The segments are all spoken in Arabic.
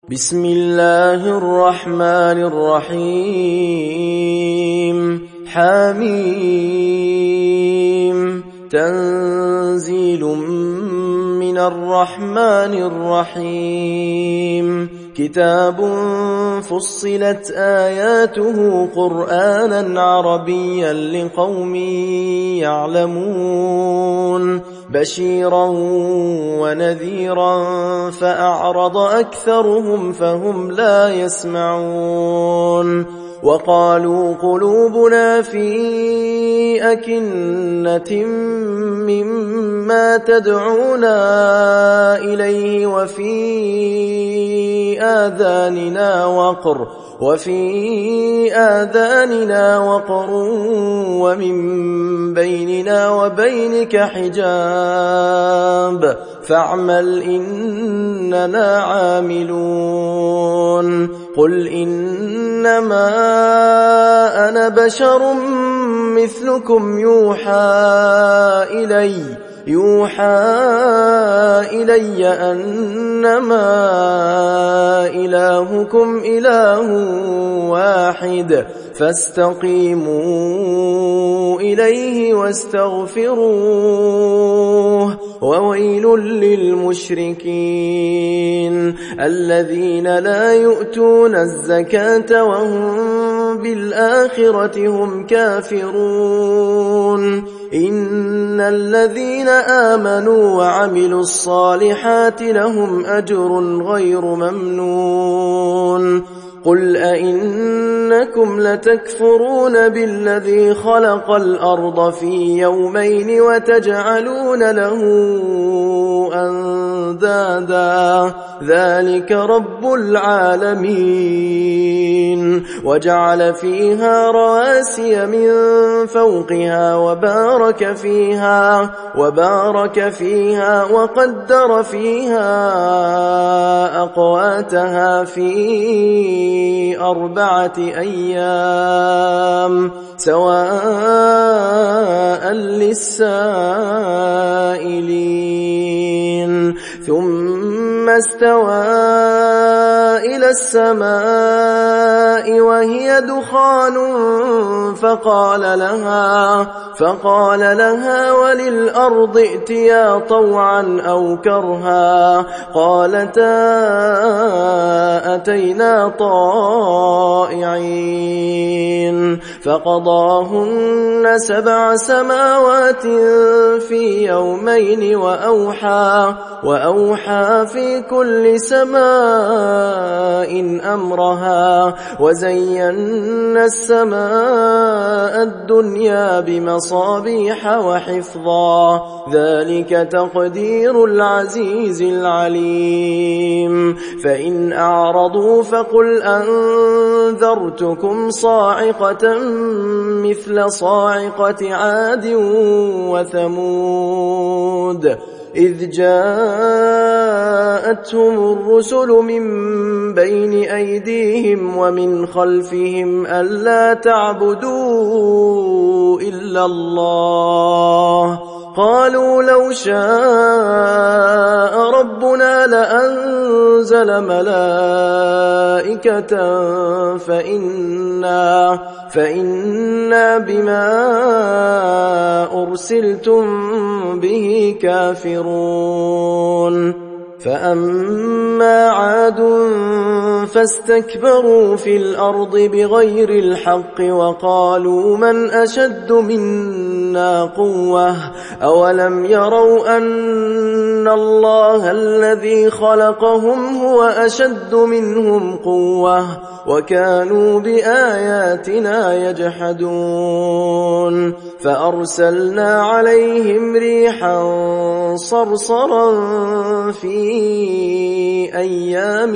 بسم الله الرحمن الرحيم حميم تنزيل من الرحمن الرحيم كتاب فصلت آياته قرآنا عربيا لقوم يعلمون بشيرا ونذيرا فأعرض أكثرهم فهم لا يسمعون وقالوا قلوبنا في أكنة مما تدعونا إليه وفي آذاننا وقر ومن بيننا وبينك حجاب فاعمل إننا عاملون قل إنما أنا بشر مثلكم يوحى إلي أنما إلهكم إله واحد فاستقيموا إليه واستغفروه وويل للمشركين الذين لا يؤتون الزكاة وهم بالآخرة هم كافرون إن الذين آمنوا وعملوا الصالحات لهم أجر غير ممنون قل أئنكم لتكفرون بالذي خلق الأرض في يومين وتجعلون له أندادا ذلك رب العالمين وجعل فيها رواسي من فوقها وبارك فيها وقدر فيها أقواتها في 4 أيام سواء للسائلين ثم استوى إلى السماء وهي دخان فقال لها وللأرض ائتيا طوعا أو كرها قالتا أتينا طائعين فقضاهن 7 سماوات في يومين وأوحى في كل سماء أمرها وزينا السماء الدنيا بمصابيح وحفظا ذلك تقدير العزيز العليم فإن أعرضوا فقل أنذرتكم صاعقة مثل صاعقة عاد وثمود إذ جاءتهم الرسل من بين أيديهم ومن خلفهم ألا تعبدوا إلا الله قالوا لو شاء ربنا لأنزل ملائكة فإنا بما أرسلتم به كافرون فأما عاد فاستكبروا في الأرض بغير الحق وقالوا من أشد منا قوة أولم يروا أن الله الذي خلقهم هو أشد منهم قوة وكانوا بآياتنا يجحدون فأرسلنا عليهم ريحا صرصرا في أيام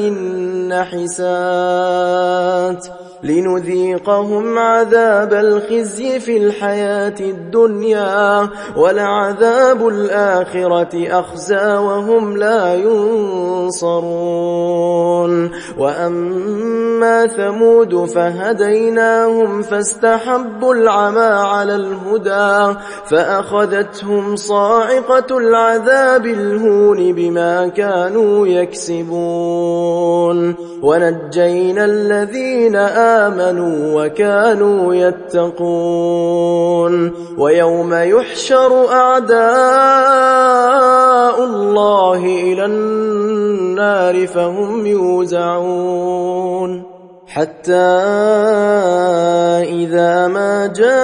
نحسات لنذيقهم عذاب الخزي في الحياة الدنيا ولعذاب الآخرة أخزى وهم لا ينصرون وأما ثمود فهديناهم فاستحبوا العمى على الهدى فأخذتهم صاعقة العذاب الهون بما كانوا يكسبون ونجينا الذين آمنوا وكانوا يتقون ويوم يحشر أعداء الله إلى النار فهم يوزعون حتى إذا ما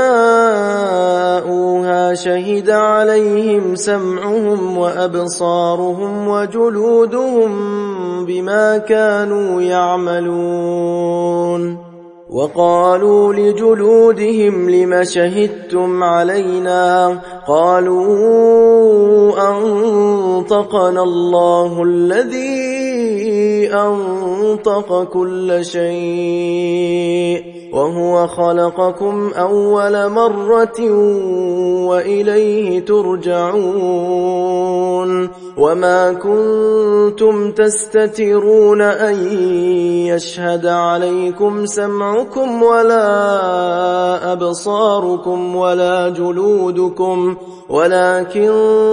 جاءوها شهد عليهم سمعهم وأبصارهم وجلودهم بما كانوا يعملون وقالوا لجلودهم لم شهدتم علينا قالوا أنطقنا الله الذي أنطق كل شيء وهو خلقكم أول مرة وإليه ترجعون وما كنتم تستترون أن يشهد عليكم سمعكم ولا أبصاركم ولا جلودكم ولكن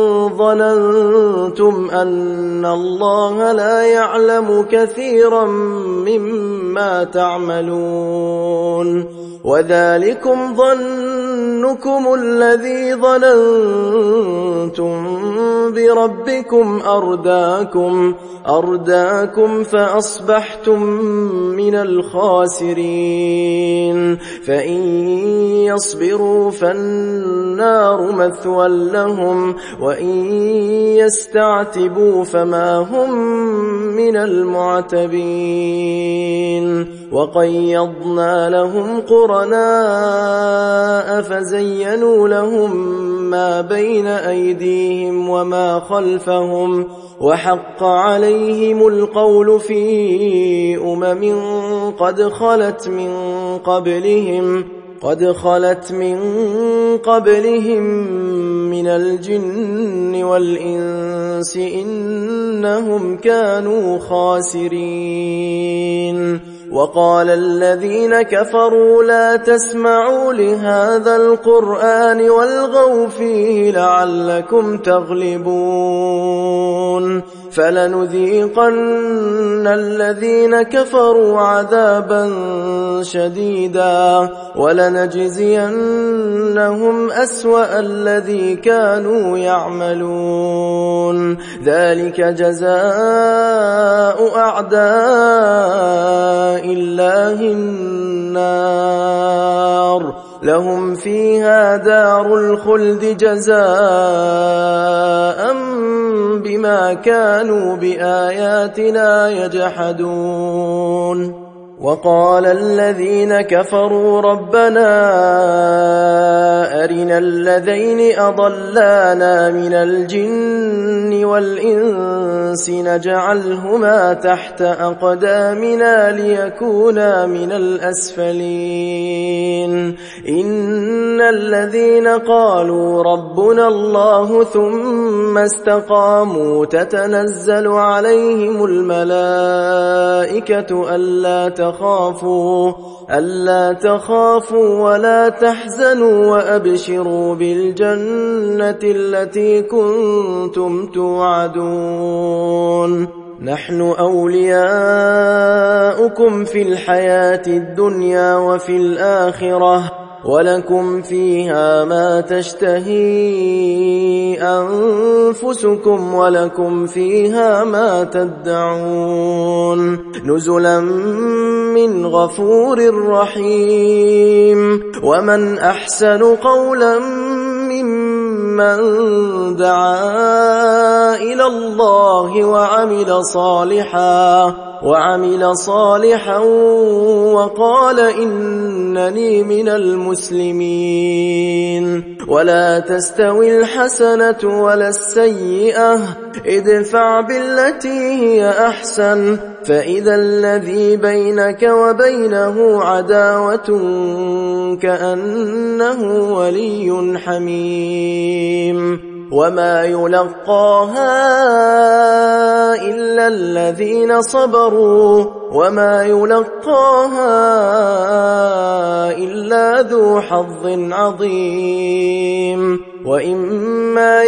ظننتم أن الله لا يعلم كثيرا مما تعملون وذلكم ظنكم الذي ظننتم بربكم أرداكم فأصبحتم من الخاسرين فإن يصبروا فالنار مثوى لهم وإن يستعتبوا فما هم من المعتبين وقيضنا لهم قرناء فزينوا لهم ما بين أيديهم وما خلفهم وحق عليهم القول في قد خلت من قبلهم من الجن والإنس إنهم كانوا خاسرين وقال الذين كفروا لا تسمعوا لهذا القرآن والغوا فيه لعلكم تغلبون فلنذيقن الذين كفروا عذابا شديدا ولنجزينهم أسوأ الذي كانوا يعملون ذلك جزاء أعداء الله النار لهم فيها دار الخلد جزاء بما كانوا بآياتنا يجحدون وقال الذين كفروا ربنا أرنا الذين أضلانا من الجن والإنس نجعلهما تحت أقدامنا ليكونا من الأسفلين إن الذين قالوا ربنا الله ثم استقاموا تتنزل عليهم الملائكة ألا تخافوا ولا تحزنوا وأبشروا بالجنة التي كنتم توعدون نحن أولياؤكم في الحياة الدنيا وفي الآخرة ولكم فيها ما تشتهي أنفسكم ولكم فيها ما تدعون نزلا من غفور رحيم ومن أحسن قولا ممن دعا إلى الله وعمل صالحا وقال إنني من المسلمين ولا تستوي الحسنة ولا السيئة ادفع بالتي هي أحسن فإذا الذي بينك وبينه عداوة كأنه ولي حميم وما يلقاها إلا الذين صبروا وما يلقاها إلا ذو حظ عظيم وإما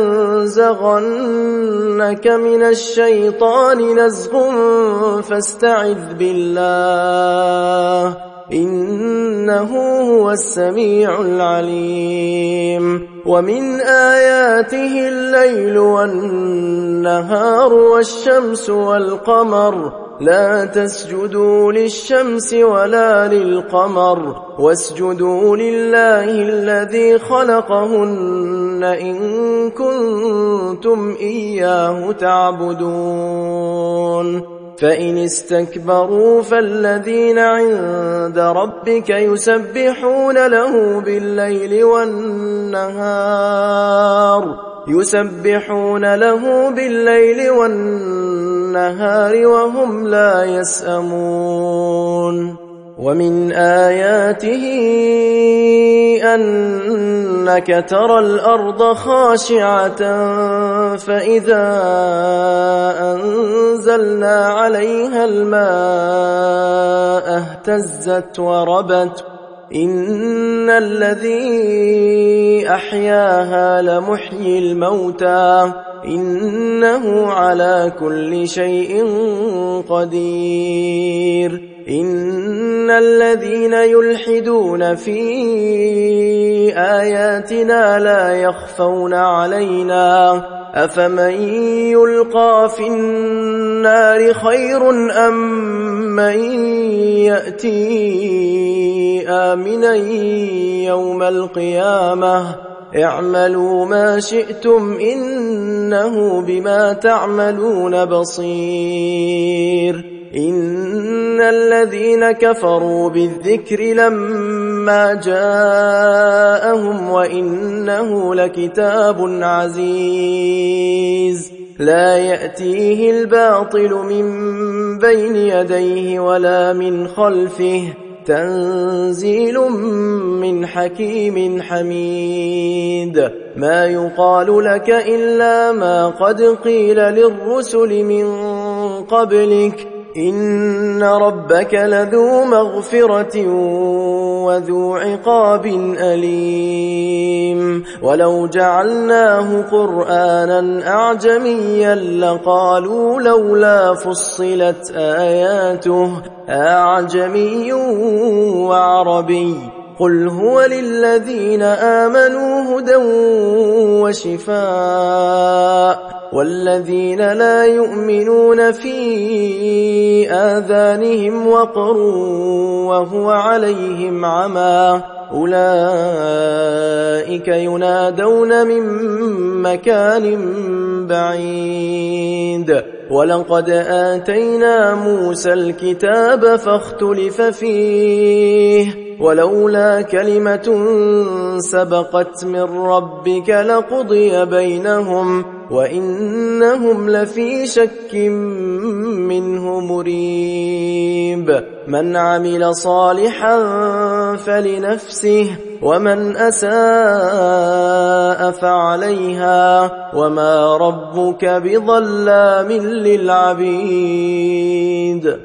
ينزغنك من الشيطان نزغ فاستعذ بالله إنه هو السميع العليم ومن آياته الليل والنهار والشمس والقمر لا تسجدوا للشمس ولا للقمر واسجدوا لله الذي خلقهن إن كنتم إياه تعبدون فإن استكبروا فالذين عند ربك يسبحون له بالليل والنهار وهم لا يسأمون ومن آياته أنك ترى الأرض خاشعة فإذا أنزلنا عليها الماء اهتزت وربت إن الذي أحياها لمحيي الموتى إنه على كل شيء قدير إن الذين يلحدون في آياتنا لا يخفون علينا أفمن يلقى في النار خير أم من يأتي آمنا يوم القيامة اعملوا ما شئتم إنه بما تعملون بصير إن الذين كفروا بالذكر لما جاءهم وإنه لكتاب عزيز لا يأتيه الباطل من بين يديه ولا من خلفه تنزيل من حكيم حميد ما يقال لك إلا ما قد قيل للرسل من قبلك إن ربك لذو مغفرة وذو عقاب أليم ولو جعلناه قرآنا أعجميا لقالوا لولا فصلت آياته أعجمي وعربي قل هو للذين آمنوا هدى وشفاء والذين لا يؤمنون في آذانهم وقر وهو عليهم عمى أولئك ينادون من مكان بعيد ولقد آتينا موسى الكتاب فاختلف فيه ولولا كلمة سبقت من ربك لقضي بينهم وإنهم لفي شك منه مريب من عمل صالحا فلنفسه ومن أساء فعليها وما ربك بظلام للعبيد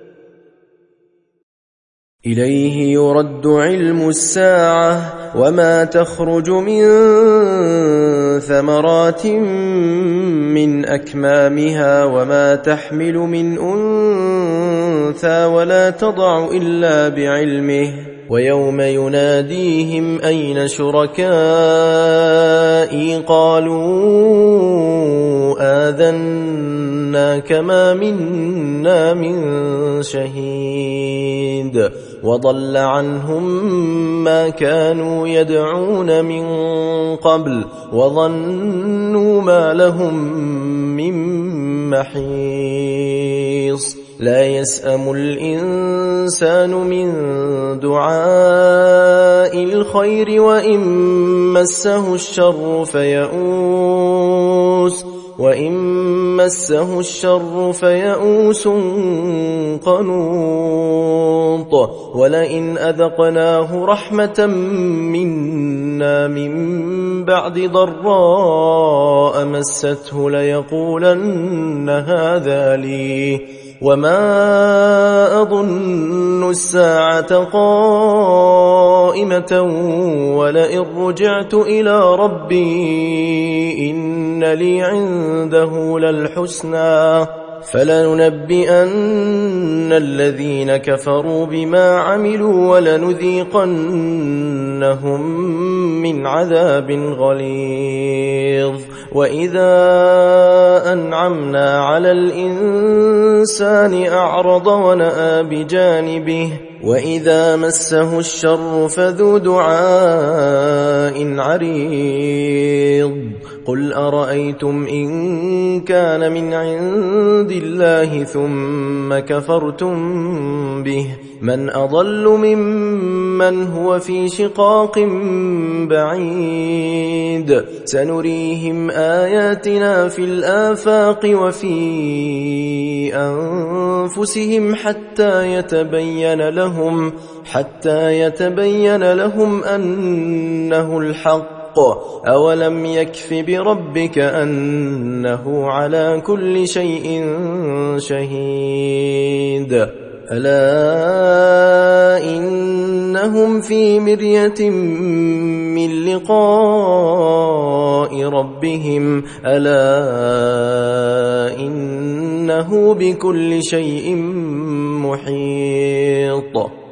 إليه يرد علم الساعة وما تخرج من ثمرات من أكمامها وما تحمل من أنثى ولا تضع إلا بعلمه ويوم يناديهم أين شركائي قالوا آذناك ما منا من شهيد وضل عنهم ما كانوا يدعون من قبل وظنوا ما لهم من محيص لا يسأم الإنسان من دعاء الخير وإن مسه الشر فيئوس وإن مسه الشر فيئوس قنوط ولئن أذقناه رحمة منا من بعد ضراء مسته ليقولن هذا لي وما أظن الساعة قائمة ولئن رجعت إلى ربي إن لي عنده للحسنى فلننبئن الذين كفروا بما عملوا ولنذيقنهم من عذاب غليظ وإذا أنعمنا على الإنسان أعرض ونأى بجانبه وإذا مسه الشر فذو دعاء عريض قل أرأيتم إن كان من عند الله ثم كفرتم به من أضل ممن هو في شقاق بعيد سنريهم آياتنا في الآفاق وفي أنفسهم حتى يتبين لهم أنه الحق أولم يكف بربك أنه على كل شيء شهيد ألا إنهم في مرية من لقاء ربهم ألا إنه بكل شيء محيط